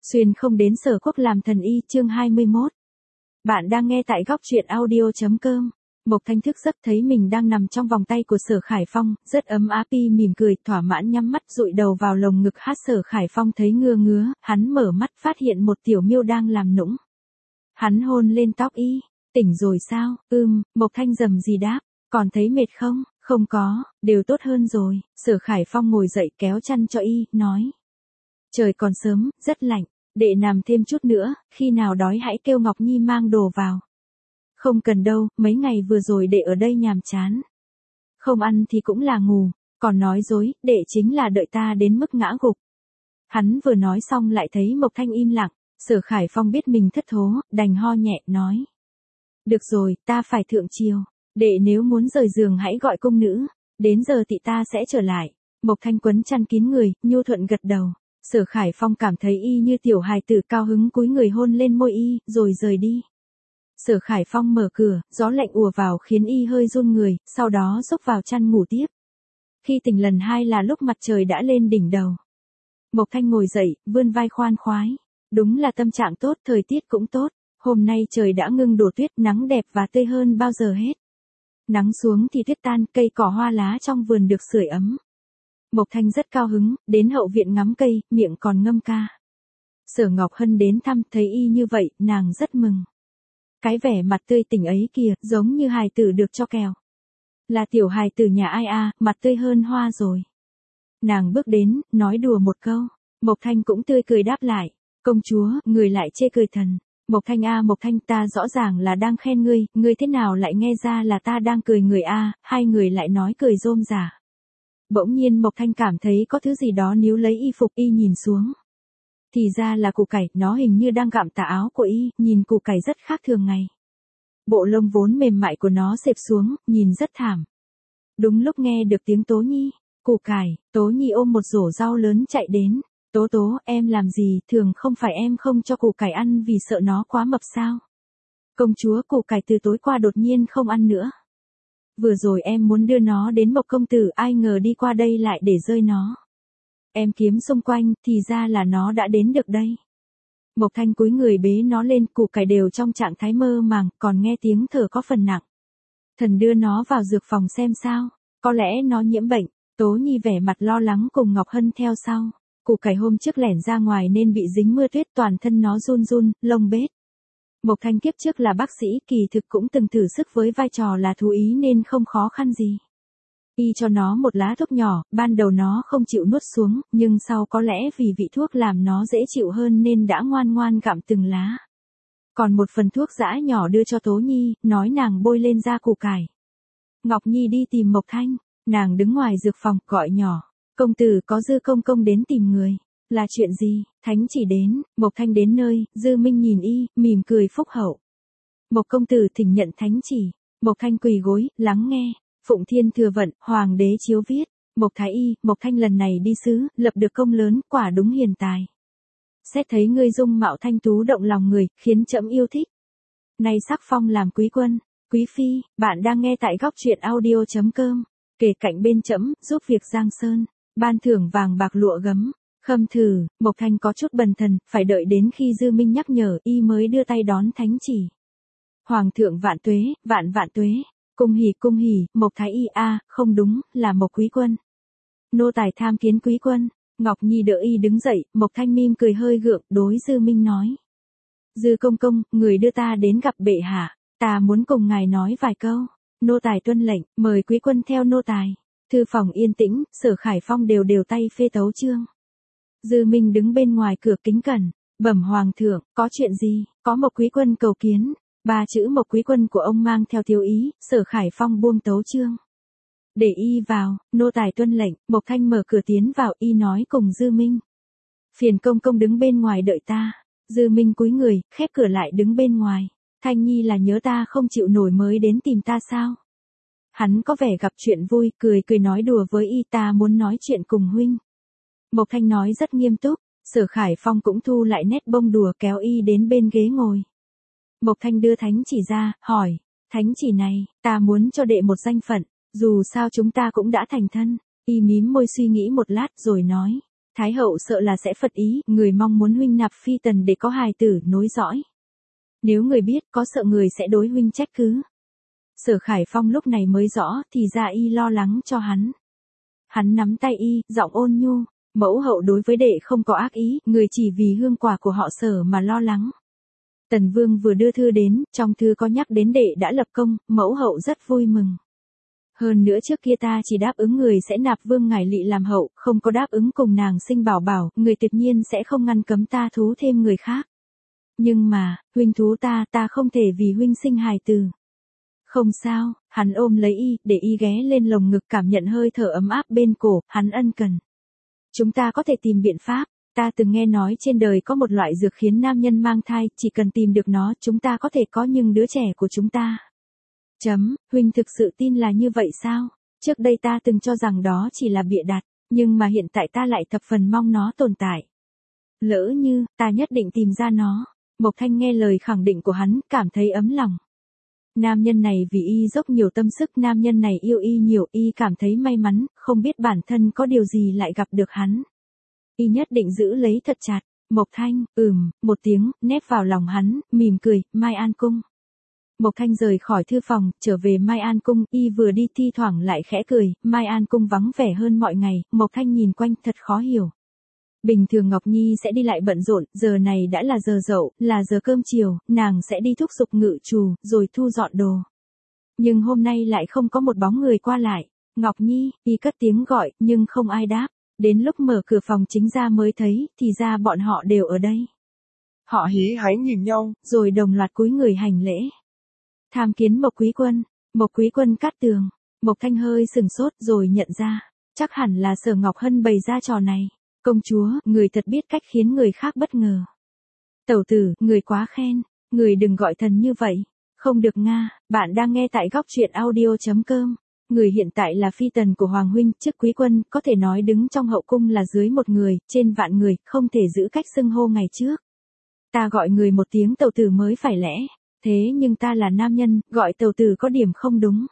Xuyên không đến Sở Quốc làm thần y, chương 21. Bạn đang nghe tại góc truyện audio.com. Mộc Thanh thức giấc thấy mình đang nằm trong vòng tay của Sở Khải Phong, rất ấm áp, y mỉm cười, thỏa mãn nhắm mắt dụi đầu vào lồng ngực hát. Sở Khải Phong thấy ngứa ngứa, hắn mở mắt phát hiện một tiểu miêu đang làm nũng. Hắn hôn lên tóc y, tỉnh rồi sao? Mộc Thanh rầm rì đáp, còn thấy mệt không? Không có, đều tốt hơn rồi. Sở Khải Phong ngồi dậy kéo chăn cho y, nói. Trời còn sớm, rất lạnh, đệ nằm thêm chút nữa, khi nào đói hãy kêu Ngọc Nhi mang đồ vào. Không cần đâu, mấy ngày vừa rồi đệ ở đây nhàm chán. Không ăn thì cũng là ngủ, còn nói dối, đệ chính là đợi ta đến mức ngã gục. Hắn vừa nói xong lại thấy Mộc Thanh im lặng, Sở Khải Phong biết mình thất thố, đành ho nhẹ, nói. Được rồi, ta phải thượng triều, đệ nếu muốn rời giường hãy gọi cung nữ, đến giờ thì ta sẽ trở lại. Mộc Thanh quấn chăn kín người, nhu thuận gật đầu. Sở Khải Phong cảm thấy y như tiểu hài tử, cao hứng cúi người hôn lên môi y, rồi rời đi. Sở Khải Phong mở cửa, gió lạnh ùa vào khiến y hơi run người, sau đó xốc vào chăn ngủ tiếp. Khi tỉnh lần hai là lúc mặt trời đã lên đỉnh đầu. Mộc Thanh ngồi dậy, vươn vai khoan khoái. Đúng là tâm trạng tốt, thời tiết cũng tốt. Hôm nay trời đã ngưng đổ tuyết, nắng đẹp và tươi hơn bao giờ hết. Nắng xuống thì tuyết tan, cây cỏ hoa lá trong vườn được sưởi ấm. Mộc Thanh rất cao hứng, đến hậu viện ngắm cây, miệng còn ngâm ca. Sở Ngọc Hân đến thăm, thấy y như vậy, nàng rất mừng. Cái vẻ mặt tươi tỉnh ấy kìa, giống như hài tử được cho kẹo. Là tiểu hài tử nhà ai a, mặt tươi hơn hoa rồi. Nàng bước đến, nói đùa một câu. Mộc Thanh cũng tươi cười đáp lại. Công chúa, người lại chê cười thần. Mộc Thanh a, Mộc Thanh, ta rõ ràng là đang khen ngươi thế nào lại nghe ra là ta đang cười người a, hai người lại nói cười rôm rả. Bỗng nhiên Mộc Thanh cảm thấy có thứ gì đó níu lấy y phục, y nhìn xuống. Thì ra là củ cải, nó hình như đang gặm tà áo của y, nhìn củ cải rất khác thường ngày. Bộ lông vốn mềm mại của nó xẹp xuống, nhìn rất thảm. Đúng lúc nghe được tiếng Tố Nhi, củ cải, Tố Nhi ôm một rổ rau lớn chạy đến. Tố Tố, em làm gì, thường không phải em không cho củ cải ăn vì sợ nó quá mập sao? Công chúa, củ cải từ tối qua đột nhiên không ăn nữa. Vừa rồi em muốn đưa nó đến Mộc công tử, ai ngờ đi qua đây lại để rơi nó. Em kiếm xung quanh, thì ra là nó đã đến được đây. Mộc Thanh cúi người bế nó lên, củ cải đều trong trạng thái mơ màng, còn nghe tiếng thở có phần nặng. Thần đưa nó vào dược phòng xem sao, có lẽ nó nhiễm bệnh. Tố Nhi vẻ mặt lo lắng cùng Ngọc Hân theo sau. Củ cải hôm trước lẻn ra ngoài nên bị dính mưa tuyết, toàn thân nó run run, lông bết. Mộc Thanh kiếp trước là bác sĩ, kỳ thực cũng từng thử sức với vai trò là thú ý nên không khó khăn gì. Y cho nó một lá thuốc nhỏ, ban đầu nó không chịu nuốt xuống, nhưng sau có lẽ vì vị thuốc làm nó dễ chịu hơn nên đã ngoan ngoan gặm từng lá. Còn một phần thuốc dã nhỏ đưa cho Tố Nhi, nói nàng bôi lên da củ cải. Ngọc Nhi đi tìm Mộc Thanh, nàng đứng ngoài dược phòng, gọi nhỏ. Công tử, có Dư công công đến tìm người. Là chuyện gì? Thánh chỉ đến. Mộc Thanh đến nơi, Dư Minh nhìn y, mỉm cười phúc hậu. Mộc công tử thỉnh nhận thánh chỉ. Mộc Thanh quỳ gối, lắng nghe. Phụng Thiên Thừa Vận, Hoàng đế chiếu viết. Mộc Thái Y, Mộc Thanh lần này đi sứ, lập được công lớn, quả đúng hiền tài. Xét thấy ngươi dung mạo thanh tú động lòng người, khiến trẫm yêu thích. Nay sắc phong làm quý quân, quý phi. Bạn đang nghe tại góc truyện audio.com. Kể cạnh bên trẫm, giúp việc Giang Sơn. Ban thưởng vàng bạc lụa gấm. Khâm thử, Mộc Thanh có chút bần thần, phải đợi đến khi Dư Minh nhắc nhở y mới đưa tay đón thánh chỉ. Hoàng thượng vạn tuế, vạn vạn tuế. Cung hỉ, Mộc Thái Y a, không đúng, là Mộc quý quân. Nô tài tham kiến quý quân. Ngọc Nhi đỡ y đứng dậy, Mộc Thanh mỉm cười hơi gượng, đối Dư Minh nói. Dư công công, người đưa ta đến gặp bệ hạ, ta muốn cùng ngài nói vài câu. Nô tài tuân lệnh, mời quý quân theo nô tài. Thư phòng yên tĩnh, Sở Khải Phong đều tay phê tấu chương. Dư Minh đứng bên ngoài cửa kính cẩn, bẩm hoàng thượng, có chuyện gì? Có Mộc quý quân cầu kiến. Ba chữ Mộc quý quân của ông mang theo thiếu ý, Sở Khải Phong buông tấu chương. Để y vào, nô tài tuân lệnh. Mộc Thanh mở cửa tiến vào, y nói cùng Dư Minh. Phiền công công đứng bên ngoài đợi ta. Dư Minh cúi người, khép cửa lại đứng bên ngoài. Thanh Nhi là nhớ ta không chịu nổi mới đến tìm ta sao? Hắn có vẻ gặp chuyện vui, cười nói đùa với y, ta muốn nói chuyện cùng huynh. Mộc Thanh nói rất nghiêm túc, Sở Khải Phong cũng thu lại nét bông đùa, kéo y đến bên ghế ngồi. Mộc Thanh đưa thánh chỉ ra, hỏi, thánh chỉ này, ta muốn cho đệ một danh phận, dù sao chúng ta cũng đã thành thân. Y mím môi suy nghĩ một lát rồi nói, Thái hậu sợ là sẽ phật ý, người mong muốn huynh nạp phi tần để có hài tử nối dõi. Nếu người biết có sợ người sẽ đối huynh trách cứ. Sở Khải Phong lúc này mới rõ, thì ra y lo lắng cho hắn. Hắn nắm tay y, giọng ôn nhu, mẫu hậu đối với đệ không có ác ý, người chỉ vì hương quả của họ Sở mà lo lắng. Tần Vương vừa đưa thư đến, trong thư có nhắc đến đệ đã lập công, mẫu hậu rất vui mừng. Hơn nữa trước kia ta chỉ đáp ứng người sẽ nạp Vương ngải Lị làm hậu, không có đáp ứng cùng nàng sinh bảo bảo, người tuyệt nhiên sẽ không ngăn cấm ta thú thêm người khác. Nhưng mà, huynh thú ta không thể vì huynh sinh hài tử. Không sao, hắn ôm lấy y, để y ghé lên lồng ngực cảm nhận hơi thở ấm áp bên cổ, hắn ân cần. Chúng ta có thể tìm biện pháp, ta từng nghe nói trên đời có một loại dược khiến nam nhân mang thai, chỉ cần tìm được nó chúng ta có thể có những đứa trẻ của chúng ta. Huynh thực sự tin là như vậy sao? Trước đây ta từng cho rằng đó chỉ là bịa đặt, nhưng mà hiện tại ta lại thập phần mong nó tồn tại. Lỡ như, ta nhất định tìm ra nó. Mộc Thanh nghe lời khẳng định của hắn, cảm thấy ấm lòng. Nam nhân này vì y dốc nhiều tâm sức, nam nhân này yêu y nhiều, y cảm thấy may mắn, không biết bản thân có điều gì lại gặp được hắn. Y nhất định giữ lấy thật chặt. Mộc Thanh, một tiếng, nép vào lòng hắn, mỉm cười, Mai An Cung. Mộc Thanh rời khỏi thư phòng, trở về Mai An Cung, y vừa đi thi thoảng lại khẽ cười, Mai An Cung vắng vẻ hơn mọi ngày, Mộc Thanh nhìn quanh thật khó hiểu. Bình thường Ngọc Nhi sẽ đi lại bận rộn, giờ này đã là giờ dậu, là giờ cơm chiều, nàng sẽ đi thúc giục ngự trù, rồi thu dọn đồ. Nhưng hôm nay lại không có một bóng người qua lại. Ngọc Nhi, y cất tiếng gọi, nhưng không ai đáp. Đến lúc mở cửa phòng chính ra mới thấy, thì ra bọn họ đều ở đây. Họ hí hái nhìn nhau, rồi đồng loạt cúi người hành lễ. Tham kiến Mộc Quý Quân. Mộc Quý Quân cát tường. Mộc Thanh hơi sừng sốt rồi nhận ra. Chắc hẳn là Sở Ngọc Hân bày ra trò này. Công chúa, người thật biết cách khiến người khác bất ngờ. Tẩu tử, người quá khen. Người đừng gọi thần như vậy. Không được nga, bạn đang nghe tại góc truyện audio.com. Người hiện tại là phi tần của Hoàng Huynh, chức Quý Quân, có thể nói đứng trong hậu cung là dưới một người, trên vạn người, không thể giữ cách xưng hô ngày trước. Ta gọi người một tiếng tẩu tử mới phải lẽ. Thế nhưng ta là nam nhân, gọi tẩu tử có điểm không đúng.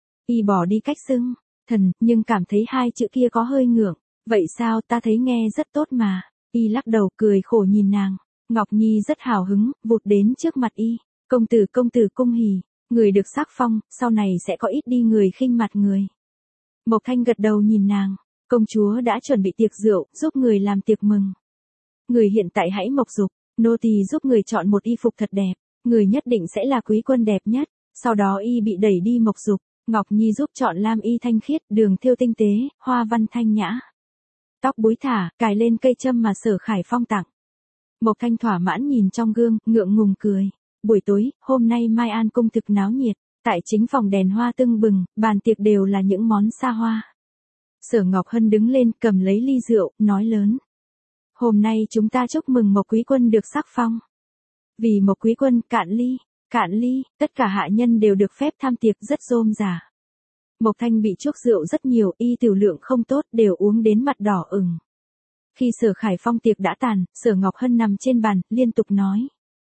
Y bỏ đi cách xưng, thần, nhưng cảm thấy hai chữ kia có hơi ngượng. Vậy sao, ta thấy nghe rất tốt mà. Y lắc đầu cười khổ nhìn nàng. Ngọc Nhi rất hào hứng, vụt đến trước mặt y. Công tử cung hỉ. Người được sắc phong, sau này sẽ có ít đi người khinh mặt người. Mộc Thanh gật đầu nhìn nàng. Công chúa đã chuẩn bị tiệc rượu, giúp người làm tiệc mừng. Người hiện tại hãy mộc dục, nô tỳ giúp người chọn một y phục thật đẹp. Người nhất định sẽ là quý quân đẹp nhất. Sau đó y bị đẩy đi mộc dục. Ngọc Nhi giúp chọn lam y thanh khiết, đường thêu tinh tế, hoa văn thanh nhã. Tóc búi thả, cài lên cây châm mà Sở Khải Phong tặng. Mộc Thanh thỏa mãn nhìn trong gương, ngượng ngùng cười. Buổi tối, hôm nay Mai An Cung thực náo nhiệt. Tại chính phòng đèn hoa tưng bừng, bàn tiệc đều là những món xa hoa. Sở Ngọc Hân đứng lên, cầm lấy ly rượu, nói lớn. Hôm nay chúng ta chúc mừng Mộc Quý Quân được sắc phong. Vì Mộc Quý Quân, cạn ly, tất cả hạ nhân đều được phép tham tiệc rất rôm rả. Mộc Thanh bị chuốc rượu rất nhiều, y tiểu lượng không tốt, đều uống đến mặt đỏ ửng. Khi Sở Khải Phong tiệc đã tàn, Sở Ngọc Hân nằm trên bàn, liên tục nói.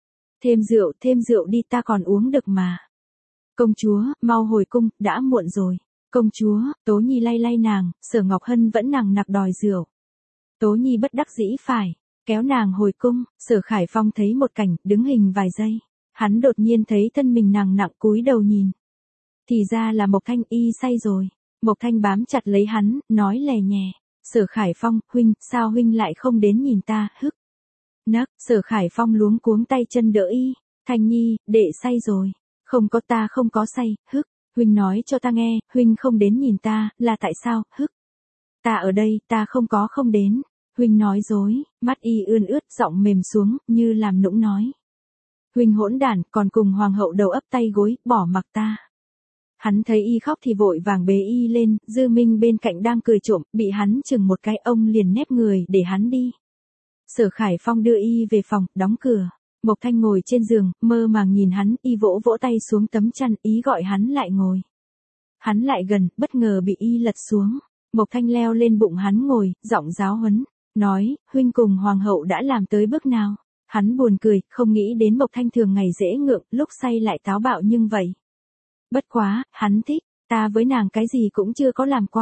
Thêm rượu đi, ta còn uống được mà. Công chúa, mau hồi cung, đã muộn rồi. Công chúa, Tố Nhi lay lay nàng, Sở Ngọc Hân vẫn nằng nặc đòi rượu. Tố Nhi bất đắc dĩ phải kéo nàng hồi cung. Sở Khải Phong thấy một cảnh, đứng hình vài giây. Hắn đột nhiên thấy thân mình nàng nặng cúi đầu nhìn. Thì ra là Mộc Thanh, y say rồi. Mộc Thanh bám chặt lấy hắn, nói lè nhè. Sở Khải Phong, huynh, sao huynh lại không đến nhìn ta, hức. Nấc, Sở Khải Phong luống cuống tay chân đỡ y. Thanh Nhi, đệ say rồi. Không có, ta không có say, hức. Huynh nói cho ta nghe, huynh không đến nhìn ta, là tại sao, hức. Ta ở đây, ta không đến. Huynh nói dối, mắt y ươn ướt, giọng mềm xuống, như làm nũng nói. Huynh hỗn đản, còn cùng hoàng hậu đầu ấp tay gối, bỏ mặc ta. Hắn thấy y khóc thì vội vàng bế y lên, Dư Minh bên cạnh đang cười trộm, bị hắn chừng một cái, ông liền nép người để hắn đi. Sở Khải Phong đưa y về phòng, đóng cửa. Mộc Thanh ngồi trên giường, mơ màng nhìn hắn, y vỗ vỗ tay xuống tấm chăn, ý gọi hắn lại ngồi. Hắn lại gần, bất ngờ bị y lật xuống. Mộc Thanh leo lên bụng hắn ngồi, giọng giáo huấn, nói, huynh cùng hoàng hậu đã làm tới bước nào. Hắn buồn cười, không nghĩ đến Mộc Thanh thường ngày dễ ngượng, lúc say lại táo bạo nhưng vậy. Bất quá, hắn thích, ta với nàng cái gì cũng chưa có làm qua.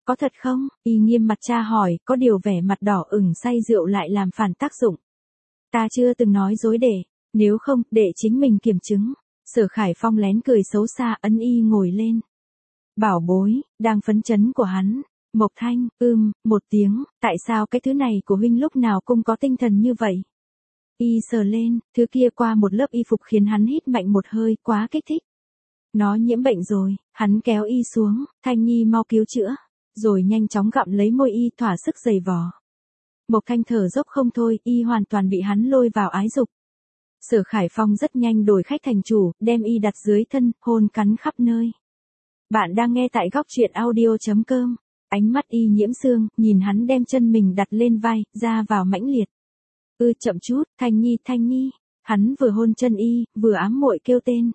Có thật không? Y nghiêm mặt tra hỏi, có điều vẻ mặt đỏ ửng say rượu lại làm phản tác dụng. Ta chưa từng nói dối để, nếu không, để chính mình kiểm chứng. Sở Khải Phong lén cười xấu xa, ấn Y ngồi lên. Bảo bối, đang phấn chấn của hắn. Mộc Thanh, một tiếng, tại sao cái thứ này của huynh lúc nào cũng có tinh thần như vậy? Y sờ lên, thứ kia qua một lớp y phục khiến hắn hít mạnh một hơi, quá kích thích. Nó nhiễm bệnh rồi, hắn kéo Y xuống, Thanh Nhi mau cứu chữa. Rồi nhanh chóng gặm lấy môi Y thỏa sức giày vò. Mộc Thanh thở dốc không thôi, Y hoàn toàn bị hắn lôi vào ái dục. Sở Khải Phong rất nhanh đổi khách thành chủ, đem Y đặt dưới thân, hôn cắn khắp nơi. Bạn đang nghe tại góc truyện audio.com. Ánh mắt Y nhiễm sương, nhìn hắn đem chân mình đặt lên vai, ra vào mãnh liệt. Chậm chút, Thanh Nhi. Hắn vừa hôn chân Y, vừa ám muội kêu tên.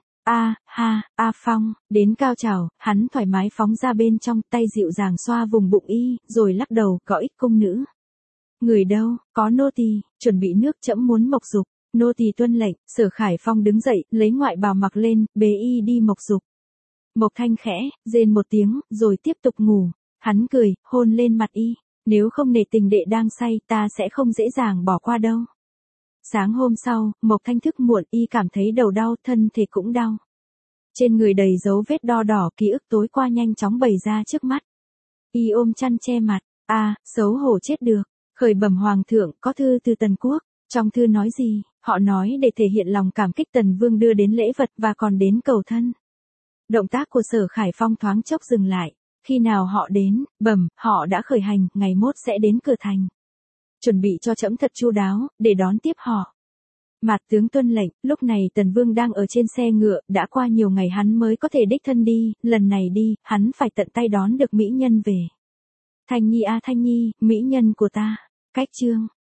Phong, đến cao trào, hắn thoải mái phóng ra bên trong, tay dịu dàng xoa vùng bụng Y, rồi lắc đầu, có ích cung nữ. Người đâu, có nô tỳ, chuẩn bị nước trẫm muốn mộc dục. Nô tỳ tuân lệnh. Sở Khải Phong đứng dậy, lấy ngoại bào mặc lên, bế Y đi mộc dục. Mộc Thanh khẽ, rên một tiếng, rồi tiếp tục ngủ. Hắn cười, hôn lên mặt Y. Nếu không nể tình đệ đang say, ta sẽ không dễ dàng bỏ qua đâu. Sáng hôm sau, Mộc Thanh thức muộn, Y cảm thấy đầu đau, thân thể cũng đau. Trên người đầy dấu vết đo đỏ, ký ức tối qua nhanh chóng bày ra trước mắt. Y ôm chăn che mặt. Xấu hổ chết được. Khởi bẩm hoàng thượng, có thư từ Tần Quốc. Trong thư nói gì? Họ nói để thể hiện lòng cảm kích Tần Vương đưa đến lễ vật và còn đến cầu thân. Động tác của Sở Khải Phong thoáng chốc dừng lại. Khi nào họ đến? Họ đã khởi hành, ngày mốt sẽ đến cửa thành. Chuẩn bị cho trẫm thật chu đáo, để đón tiếp họ. Mạt tướng tuân lệnh. Lúc này Tần Vương đang ở trên xe ngựa, đã qua nhiều ngày hắn mới có thể đích thân đi, lần này đi, hắn phải tận tay đón được mỹ nhân về. Thanh Nhi Thanh Nhi, mỹ nhân của ta. Cách chương.